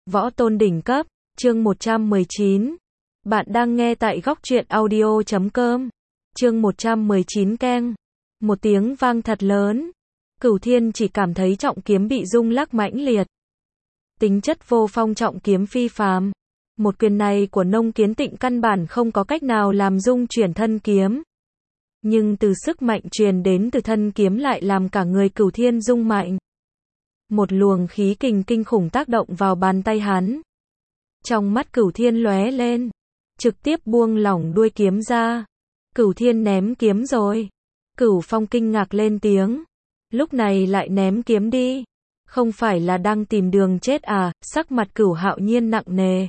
Võ tôn đỉnh cấp, chương 119. Bạn đang nghe tại góc truyện audio.com. Chương 119 keng. Một tiếng vang thật lớn. Cửu Thiên chỉ cảm thấy trọng kiếm bị rung lắc mãnh liệt. Tính chất vô phong trọng kiếm phi phàm. Một quyền này của Nông Kiến Tịnh căn bản không có cách nào làm rung chuyển thân kiếm. Nhưng từ sức mạnh truyền đến từ thân kiếm lại làm cả người Cửu Thiên rung mạnh. Một luồng khí kình kinh khủng tác động vào bàn tay hắn. Trong mắt Cửu Thiên lóe lên, trực tiếp buông lỏng đuôi kiếm ra. Cửu Thiên ném kiếm rồi. Cửu Phong kinh ngạc lên tiếng. Lúc này lại ném kiếm đi. Không phải là đang tìm đường chết à? Sắc mặt Cửu Hạo Nhiên nặng nề.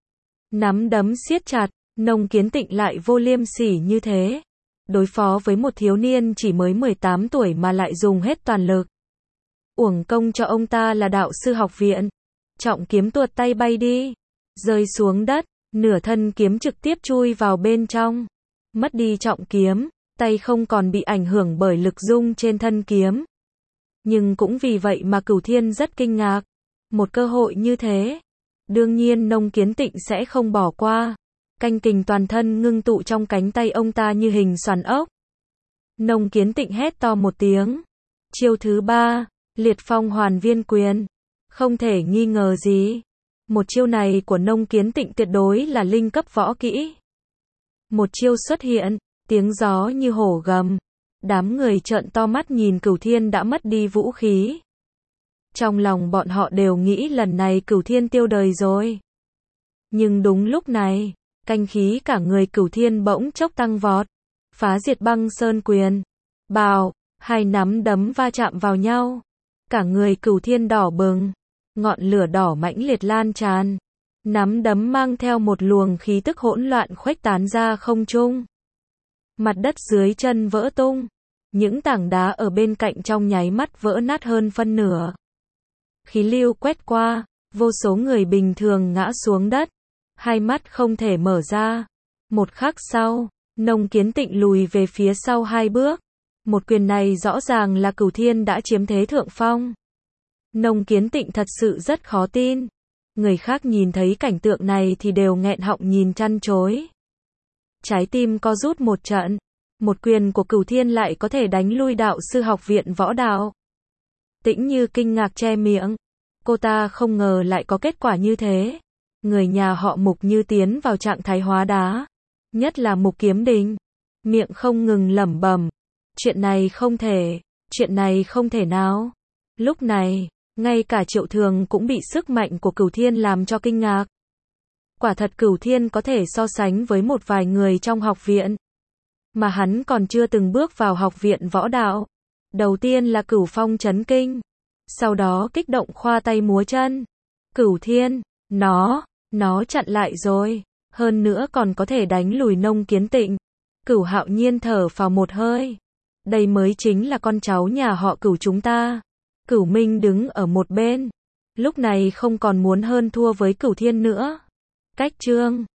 Nắm đấm siết chặt, Nông Kiến Tịnh lại vô liêm sỉ như thế. Đối phó với một thiếu niên chỉ mới 18 tuổi mà lại dùng hết toàn lực. Uổng công cho ông ta là đạo sư học viện. Trọng kiếm tuột tay bay đi, rơi xuống đất, nửa thân kiếm trực tiếp chui vào bên trong. Mất đi trọng kiếm, tay không còn bị ảnh hưởng bởi lực rung trên thân kiếm. Nhưng cũng vì vậy mà Cửu Thiên rất kinh ngạc. Một cơ hội như thế, đương nhiên Nông Kiến Tịnh sẽ không bỏ qua. Canh kình toàn thân ngưng tụ trong cánh tay ông ta như hình xoàn ốc. Nông Kiến Tịnh hét to một tiếng. Chiêu thứ 3, Liệt Phong Hoàn Viên Quyền. Không thể nghi ngờ gì. Một chiêu này của Nông Kiến Tịnh tuyệt đối là linh cấp võ kỹ. Một chiêu xuất hiện, tiếng gió như hổ gầm. Đám người trợn to mắt nhìn Cửu Thiên đã mất đi vũ khí. Trong lòng bọn họ đều nghĩ lần này Cửu Thiên tiêu đời rồi. Nhưng đúng lúc này, canh khí cả người Cửu Thiên bỗng chốc tăng vọt. Phá diệt băng sơn quyền. Bào, hai nắm đấm va chạm vào nhau. Cả người Cửu Thiên đỏ bừng. Ngọn lửa đỏ mãnh liệt lan tràn. Nắm đấm mang theo một luồng khí tức hỗn loạn khuếch tán ra không trung. Mặt đất dưới chân vỡ tung. Những tảng đá ở bên cạnh trong nháy mắt vỡ nát hơn phân nửa. Khí lưu quét qua, vô số người bình thường ngã xuống đất. Hai mắt không thể mở ra. Một khắc sau, Nông Kiến Tịnh lùi về phía sau 2 bước. Một quyền này rõ ràng là Cửu Thiên đã chiếm thế thượng phong. Nông Kiến Tịnh thật sự rất khó tin. Người khác nhìn thấy cảnh tượng này thì đều nghẹn họng nhìn chăn chối. Trái tim co rút một trận. Một quyền của Cửu Thiên lại có thể đánh lui đạo sư học viện võ đạo. Tĩnh Như kinh ngạc che miệng. Cô ta không ngờ lại có kết quả như thế. Người nhà họ Mục như tiến vào trạng thái hóa đá. Nhất là Mục Kiếm Đình. Miệng không ngừng lẩm bẩm. Chuyện này không thể nào. Lúc này, ngay cả Triệu Thường cũng bị sức mạnh của Cửu Thiên làm cho kinh ngạc. Quả thật Cửu Thiên có thể so sánh với một vài người trong học viện. Mà hắn còn chưa từng bước vào học viện võ đạo. Đầu tiên là Cửu Phong chấn kinh. Sau đó kích động khoa tay múa chân. Cửu Thiên, nó chặn lại rồi. Hơn nữa còn có thể đánh lùi Nông Kiến Tịnh. Cửu Hạo Nhiên thở phào một hơi. Đây mới chính là con cháu nhà họ Cửu chúng ta. Cửu Minh đứng ở một bên. Lúc này không còn muốn hơn thua với Cửu Thiên nữa. Cách chương